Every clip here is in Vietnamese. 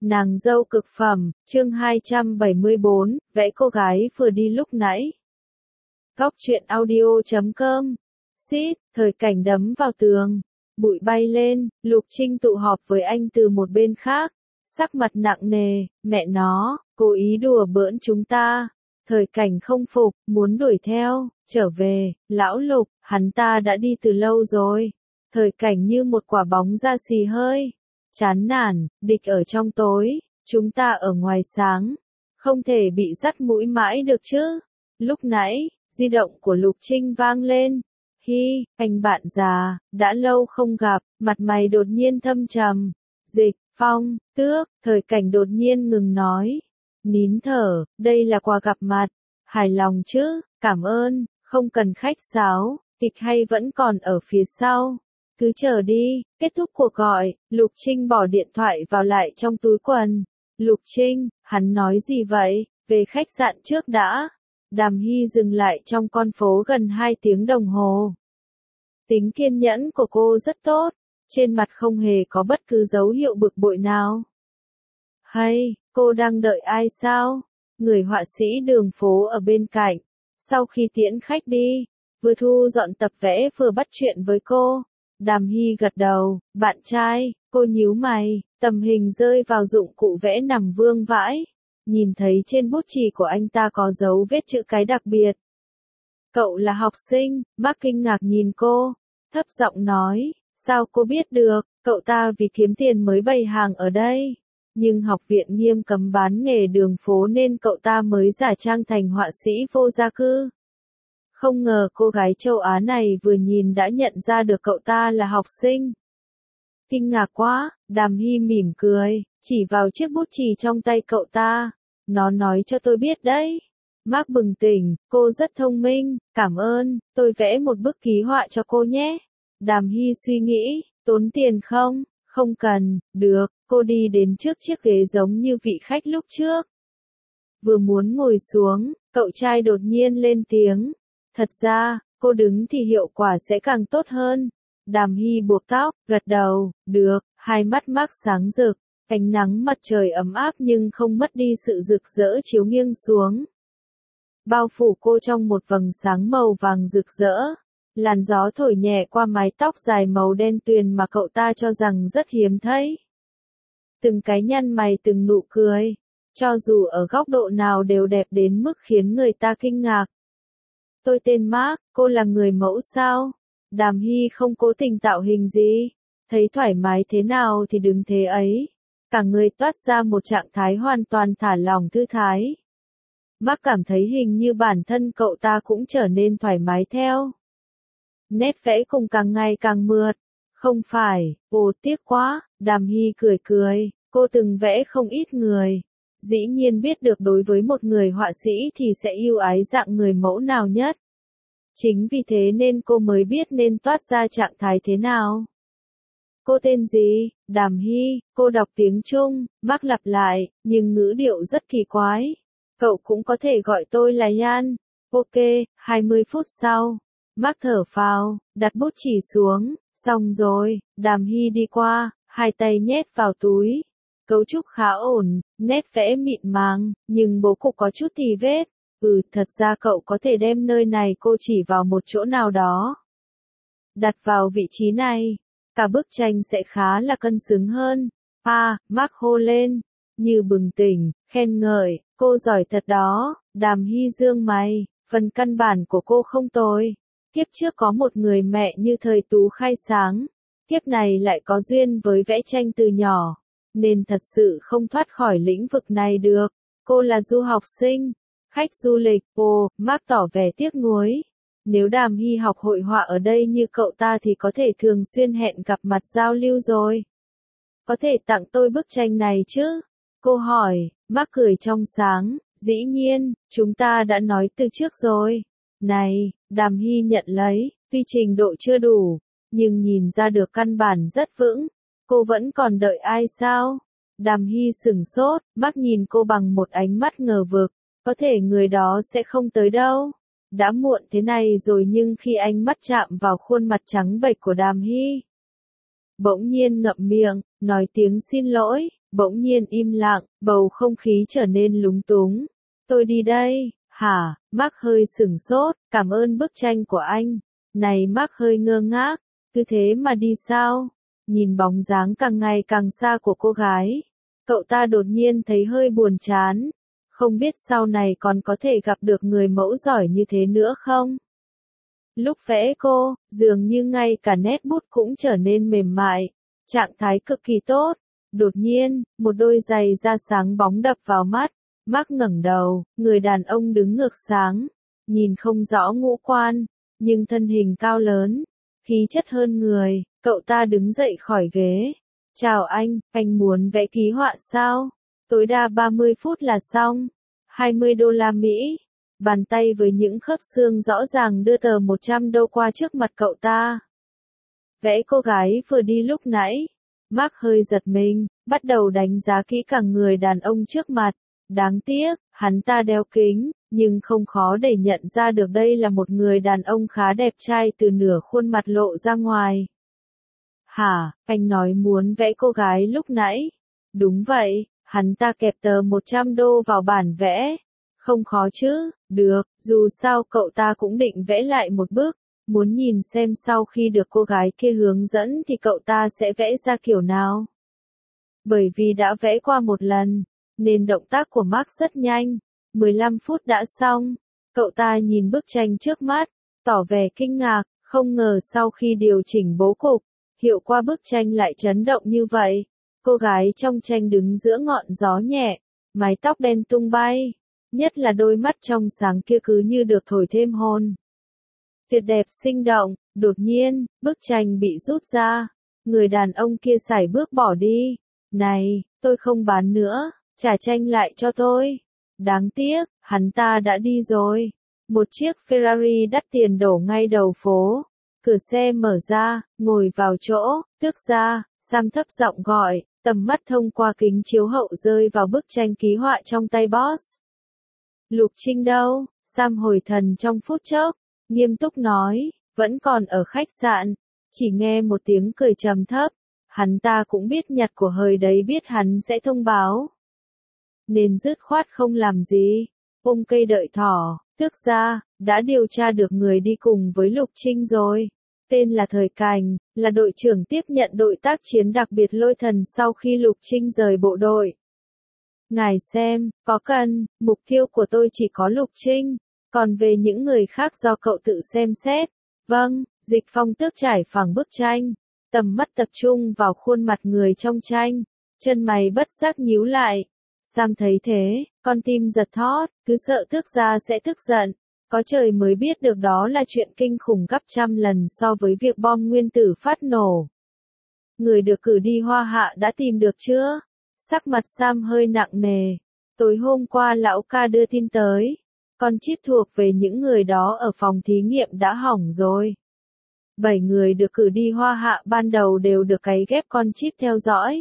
Nàng dâu cực phẩm, chương 274, vẽ cô gái vừa đi lúc nãy. Góc truyện audio.com. Xít, thời cảnh đấm vào tường. Bụi bay lên, Lục Trinh tụ họp với anh từ một bên khác. Sắc mặt nặng nề, mẹ nó, cố ý đùa bỡn chúng ta. Thời cảnh không phục, muốn đuổi theo, trở về, lão Lục, hắn ta đã đi từ lâu rồi. Thời cảnh như một quả bóng ra xì hơi. Chán nản, địch ở trong tối, chúng ta ở ngoài sáng. Không thể bị dắt mũi mãi được chứ. Lúc nãy, di động của Lục Trinh vang lên. Hi, anh bạn già, đã lâu không gặp, mặt mày đột nhiên thâm trầm. Dịch, Phong, Tước, thời cảnh đột nhiên ngừng nói. Nín thở, đây là quà gặp mặt. Hài lòng chứ, cảm ơn, không cần khách sáo, kịch hay vẫn còn ở phía sau. Cứ chờ đi, kết thúc cuộc gọi, Lục Trinh bỏ điện thoại vào lại trong túi quần. Lục Trinh, hắn nói gì vậy, về khách sạn trước đã. Đàm Hy dừng lại trong con phố gần 2 tiếng đồng hồ. Tính kiên nhẫn của cô rất tốt, trên mặt không hề có bất cứ dấu hiệu bực bội nào. Hay, cô đang đợi ai sao? Người họa sĩ đường phố ở bên cạnh. Sau khi tiễn khách đi, vừa thu dọn tập vẽ vừa bắt chuyện với cô. Đàm Hy gật đầu, bạn trai, cô nhíu mày, tầm hình rơi vào dụng cụ vẽ nằm vương vãi. Nhìn thấy trên bút chì của anh ta có dấu vết chữ cái đặc biệt. Cậu là học sinh, Mark kinh ngạc nhìn cô, thấp giọng nói, sao cô biết được, cậu ta vì kiếm tiền mới bày hàng ở đây. Nhưng học viện nghiêm cấm bán nghề đường phố nên cậu ta mới giả trang thành họa sĩ vô gia cư. Không ngờ cô gái châu Á này vừa nhìn đã nhận ra được cậu ta là học sinh. Kinh ngạc quá, Đàm Hy mỉm cười, chỉ vào chiếc bút chì trong tay cậu ta. Nó nói cho tôi biết đấy. Mark bừng tỉnh, cô rất thông minh, cảm ơn, tôi vẽ một bức ký họa cho cô nhé. Đàm Hy suy nghĩ, tốn tiền không? Không cần, được, cô đi đến trước chiếc ghế giống như vị khách lúc trước. Vừa muốn ngồi xuống, cậu trai đột nhiên lên tiếng. Thật ra, cô đứng thì hiệu quả sẽ càng tốt hơn. Đàm Hy buộc tóc, gật đầu, được, hai mắt Mark sáng rực, ánh nắng mặt trời ấm áp nhưng không mất đi sự rực rỡ chiếu nghiêng xuống. Bao phủ cô trong một vầng sáng màu vàng rực rỡ. Làn gió thổi nhẹ qua mái tóc dài màu đen tuyền mà cậu ta cho rằng rất hiếm thấy. Từng cái nhăn mày từng nụ cười, cho dù ở góc độ nào đều đẹp đến mức khiến người ta kinh ngạc. Tôi tên Mark, cô là người mẫu sao? Đàm Hy không cố tình tạo hình gì, thấy thoải mái thế nào thì đừng thế ấy. Cả người toát ra một trạng thái hoàn toàn thả lỏng thư thái. Mark cảm thấy hình như bản thân cậu ta cũng trở nên thoải mái theo. Nét vẽ cùng càng ngày càng mượt. Không phải, ồ tiếc quá, Đàm Hy cười cười, cô từng vẽ không ít người. Dĩ nhiên biết được đối với một người họa sĩ thì sẽ yêu ái dạng người mẫu nào nhất. Chính vì thế nên cô mới biết nên toát ra trạng thái thế nào. Cô tên gì? Đàm Hy, cô đọc tiếng Trung, Mark lặp lại, nhưng ngữ điệu rất kỳ quái. Cậu cũng có thể gọi tôi là Yan. Ok, 20 phút sau. Mark thở phào, đặt bút chì xuống, xong rồi, Đàm Hy đi qua, hai tay nhét vào túi. Cấu trúc khá ổn, nét vẽ mịn màng, nhưng bố cục có chút tì vết. Thật ra cậu có thể đem nơi này cô chỉ vào một chỗ nào đó. Đặt vào vị trí này, cả bức tranh sẽ khá là cân xứng hơn. Mark hô lên, như bừng tỉnh, khen ngợi, cô giỏi thật đó. Đàm Hy dương mày, phần căn bản của cô không tồi. Kiếp trước có một người mẹ như thời Tú khai sáng, kiếp này lại có duyên với vẽ tranh từ nhỏ, nên thật sự không thoát khỏi lĩnh vực này được. Cô là du học sinh, khách du lịch. Mark tỏ vẻ tiếc nuối. Nếu Đàm Hy học hội họa ở đây như cậu ta thì có thể thường xuyên hẹn gặp mặt giao lưu rồi. Có thể tặng tôi bức tranh này chứ? Cô hỏi. Mark cười trong sáng, dĩ nhiên, chúng ta đã nói từ trước rồi. Này, Đàm Hy nhận lấy, tuy trình độ chưa đủ, nhưng nhìn ra được căn bản rất vững. Cô vẫn còn đợi ai sao? Đàm Hy sửng sốt, Mark nhìn cô bằng một ánh mắt ngờ vực. Có thể người đó sẽ không tới đâu. Đã muộn thế này rồi nhưng khi ánh mắt chạm vào khuôn mặt trắng bệch của Đàm Hy, bỗng nhiên ngậm miệng, nói tiếng xin lỗi, bỗng nhiên im lặng, bầu không khí trở nên lúng túng. Tôi đi đây, hả? Mark hơi sửng sốt, cảm ơn bức tranh của anh. Này Mark hơi ngơ ngác, cứ thế mà đi sao? Nhìn bóng dáng càng ngày càng xa của cô gái, cậu ta đột nhiên thấy hơi buồn chán. Không biết sau này còn có thể gặp được người mẫu giỏi như thế nữa không? Lúc vẽ cô, dường như ngay cả nét bút cũng trở nên mềm mại, trạng thái cực kỳ tốt. Đột nhiên, một đôi giày da sáng bóng đập vào mắt. Mark ngẩng đầu, người đàn ông đứng ngược sáng, nhìn không rõ ngũ quan, nhưng thân hình cao lớn, khí chất hơn người. Cậu ta đứng dậy khỏi ghế. Chào anh muốn vẽ ký họa sao? Tối đa 30 phút là xong. 20 đô la Mỹ. Bàn tay với những khớp xương rõ ràng đưa tờ 100 đô qua trước mặt cậu ta. Vẽ cô gái vừa đi lúc nãy. Mark hơi giật mình, bắt đầu đánh giá kỹ càng người đàn ông trước mặt. Đáng tiếc, hắn ta đeo kính, nhưng không khó để nhận ra được đây là một người đàn ông khá đẹp trai từ nửa khuôn mặt lộ ra ngoài. Hả, anh nói muốn vẽ cô gái lúc nãy? Đúng vậy, hắn ta kẹp tờ 100 đô vào bản vẽ. Không khó chứ, được, dù sao cậu ta cũng định vẽ lại một bước, muốn nhìn xem sau khi được cô gái kia hướng dẫn thì cậu ta sẽ vẽ ra kiểu nào. Bởi vì đã vẽ qua một lần, nên động tác của Mark rất nhanh, 15 phút đã xong. Cậu ta nhìn bức tranh trước mắt, tỏ vẻ kinh ngạc, không ngờ sau khi điều chỉnh bố cục, hiệu quả bức tranh lại chấn động như vậy. Cô gái trong tranh đứng giữa ngọn gió nhẹ, mái tóc đen tung bay, nhất là đôi mắt trong sáng kia cứ như được thổi thêm hồn. Tuyệt đẹp sinh động, đột nhiên, bức tranh bị rút ra, người đàn ông kia sải bước bỏ đi. Này, tôi không bán nữa, trả tranh lại cho tôi. Đáng tiếc, hắn ta đã đi rồi. Một chiếc Ferrari đắt tiền đổ ngay đầu phố. Cửa xe mở ra, ngồi vào chỗ, tước ra, Sam thấp giọng gọi, tầm mắt thông qua kính chiếu hậu rơi vào bức tranh ký họa trong tay boss. Lục Trinh đâu? Sam hồi thần trong phút chốc, nghiêm túc nói, vẫn còn ở khách sạn. Chỉ nghe một tiếng cười trầm thấp, hắn ta cũng biết nhặt của hời đấy, biết hắn sẽ thông báo. Nên dứt khoát không làm gì, ôm cây đợi thỏ, tước ra, đã điều tra được người đi cùng với Lục Trinh rồi. Tên là Thời Cảnh, là đội trưởng tiếp nhận đội tác chiến đặc biệt Lôi Thần sau khi Lục Trinh rời bộ đội. Ngài xem, có cần, mục tiêu của tôi chỉ có Lục Trinh, còn về những người khác do cậu tự xem xét. Vâng, Dịch Phong tước trải phẳng bức tranh, tầm mắt tập trung vào khuôn mặt người trong tranh, chân mày bất giác nhíu lại. Sam thấy thế, con tim giật thót, cứ sợ tước gia sẽ tức giận. Có trời mới biết được đó là chuyện kinh khủng gấp trăm lần so với việc bom nguyên tử phát nổ. Người được cử đi Hoa Hạ đã tìm được chưa? Sắc mặt Sam hơi nặng nề. Tối hôm qua lão ca đưa tin tới. Con chip thuộc về những người đó ở phòng thí nghiệm đã hỏng rồi. 7 người được cử đi Hoa Hạ ban đầu đều được cấy ghép con chip theo dõi.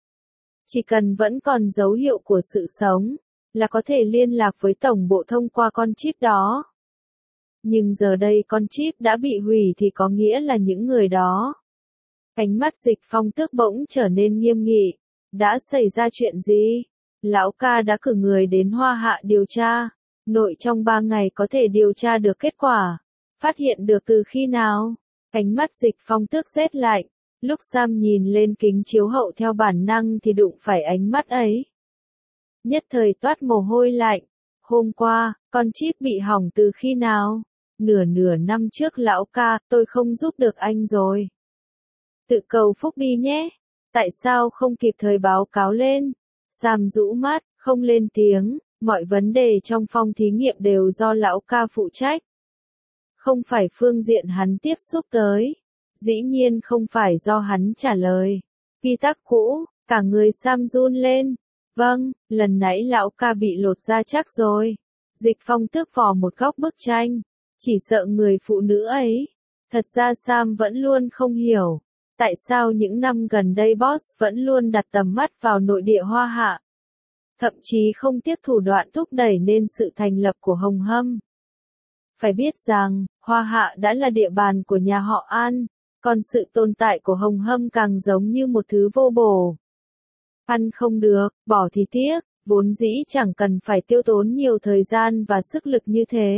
Chỉ cần vẫn còn dấu hiệu của sự sống, là có thể liên lạc với tổng bộ thông qua con chip đó. Nhưng giờ đây con chip đã bị hủy thì có nghĩa là những người đó. Ánh mắt Dịch Phong tước bỗng trở nên nghiêm nghị. Đã xảy ra chuyện gì? Lão ca đã cử người đến Hoa Hạ điều tra. Nội trong 3 ngày có thể điều tra được kết quả. Phát hiện được từ khi nào? Ánh mắt Dịch Phong tước rét lạnh. Lúc Sam nhìn lên kính chiếu hậu theo bản năng thì đụng phải ánh mắt ấy. Nhất thời toát mồ hôi lạnh. Hôm qua, con chip bị hỏng từ khi nào? Nửa năm trước lão ca, tôi không giúp được anh rồi. Tự cầu phúc đi nhé. Tại sao không kịp thời báo cáo lên? Sam rũ mắt, không lên tiếng, mọi vấn đề trong phòng thí nghiệm đều do lão ca phụ trách. Không phải phương diện hắn tiếp xúc tới. Dĩ nhiên không phải do hắn trả lời. Quy tắc cũ, cả người Sam run lên. Vâng, lần nãy lão ca bị lột da chắc rồi. Dịch Phong tước vò một góc bức tranh. Chỉ sợ người phụ nữ ấy. Thật ra Sam vẫn luôn không hiểu. Tại sao những năm gần đây boss vẫn luôn đặt tầm mắt vào nội địa Hoa Hạ. Thậm chí không tiếc thủ đoạn thúc đẩy nên sự thành lập của Hồng Hâm. Phải biết rằng, Hoa Hạ đã là địa bàn của nhà họ An. Còn sự tồn tại của Hồng Hâm càng giống như một thứ vô bổ. Ăn không được, bỏ thì tiếc, vốn dĩ chẳng cần phải tiêu tốn nhiều thời gian và sức lực như thế.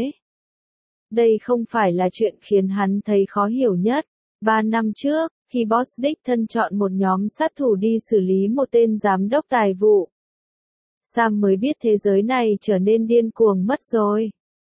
Đây không phải là chuyện khiến hắn thấy khó hiểu nhất. 3 năm trước, khi boss đích thân chọn một nhóm sát thủ đi xử lý một tên giám đốc tài vụ, Sam mới biết thế giới này trở nên điên cuồng mất rồi.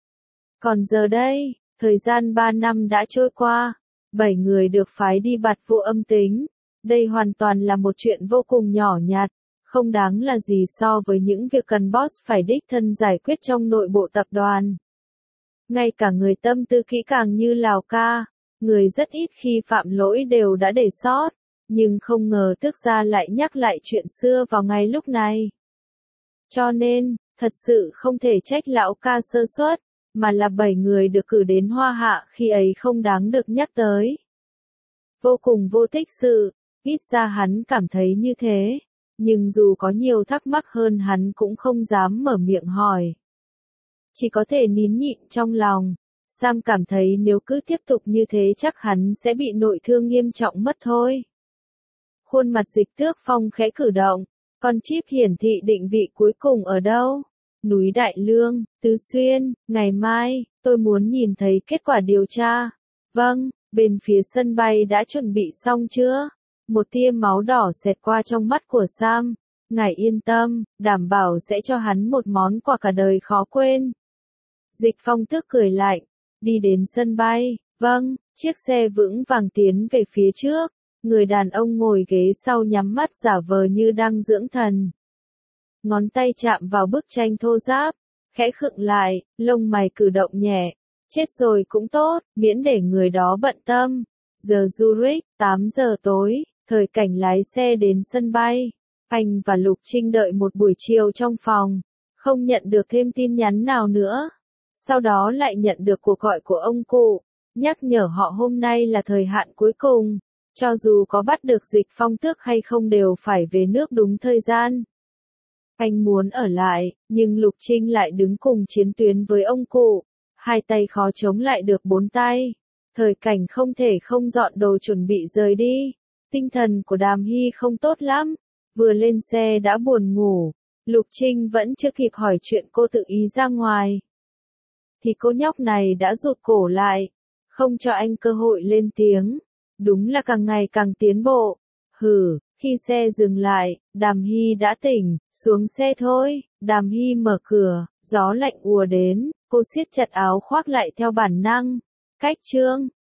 Còn giờ đây, thời gian 3 năm đã trôi qua, 7 người được phái đi bạt vụ âm tính. Đây hoàn toàn là một chuyện vô cùng nhỏ nhặt, không đáng là gì so với những việc cần boss phải đích thân giải quyết trong nội bộ tập đoàn. Ngay cả người tâm tư kỹ càng như Lào Ca, người rất ít khi phạm lỗi đều đã để sót, nhưng không ngờ tước gia lại nhắc lại chuyện xưa vào ngay lúc này. Cho nên, thật sự không thể trách lão Ca sơ suất, mà là 7 người được cử đến Hoa Hạ khi ấy không đáng được nhắc tới. Vô cùng vô tích sự, ít ra hắn cảm thấy như thế, nhưng dù có nhiều thắc mắc hơn hắn cũng không dám mở miệng hỏi. Chỉ có thể nín nhịn trong lòng. Sam cảm thấy nếu cứ tiếp tục như thế chắc hắn sẽ bị nội thương nghiêm trọng mất thôi. Khuôn mặt Dịch Tước Phong khẽ cử động, con chip hiển thị định vị cuối cùng ở đâu? Núi Đại Lương, Tứ Xuyên, ngày mai, tôi muốn nhìn thấy kết quả điều tra. Vâng, bên phía sân bay đã chuẩn bị xong chưa? Một tia máu đỏ xẹt qua trong mắt của Sam. Ngài yên tâm, đảm bảo sẽ cho hắn một món quà cả đời khó quên. Dịch Phong Tước cười lạnh, đi đến sân bay. Vâng, chiếc xe vững vàng tiến về phía trước. Người đàn ông ngồi ghế sau nhắm mắt giả vờ như đang dưỡng thần. Ngón tay chạm vào bức tranh thô ráp, khẽ khựng lại, lông mày cử động nhẹ. Chết rồi cũng tốt, miễn để người đó bận tâm. Giờ Zurich, 8 giờ tối, Thời Cảnh lái xe đến sân bay. Anh và Lục Trinh đợi một buổi chiều trong phòng, không nhận được thêm tin nhắn nào nữa. Sau đó lại nhận được cuộc gọi của ông cụ, nhắc nhở họ hôm nay là thời hạn cuối cùng. Cho dù có bắt được Dịch Phong Tước hay không đều phải về nước đúng thời gian. Anh muốn ở lại, nhưng Lục Trinh lại đứng cùng chiến tuyến với ông cụ. Hai tay khó chống lại được 4 tay. Thời Cảnh không thể không dọn đồ chuẩn bị rời đi. Tinh thần của Đàm Hy không tốt lắm. Vừa lên xe đã buồn ngủ. Lục Trinh vẫn chưa kịp hỏi chuyện cô tự ý ra ngoài. Thì cô nhóc này đã rụt cổ lại. Không cho anh cơ hội lên tiếng. Đúng là càng ngày càng tiến bộ. Hừ, khi xe dừng lại, Đàm Hy đã tỉnh, xuống xe thôi. Đàm Hy mở cửa, gió lạnh ùa đến, cô siết chặt áo khoác lại theo bản năng. Cách chương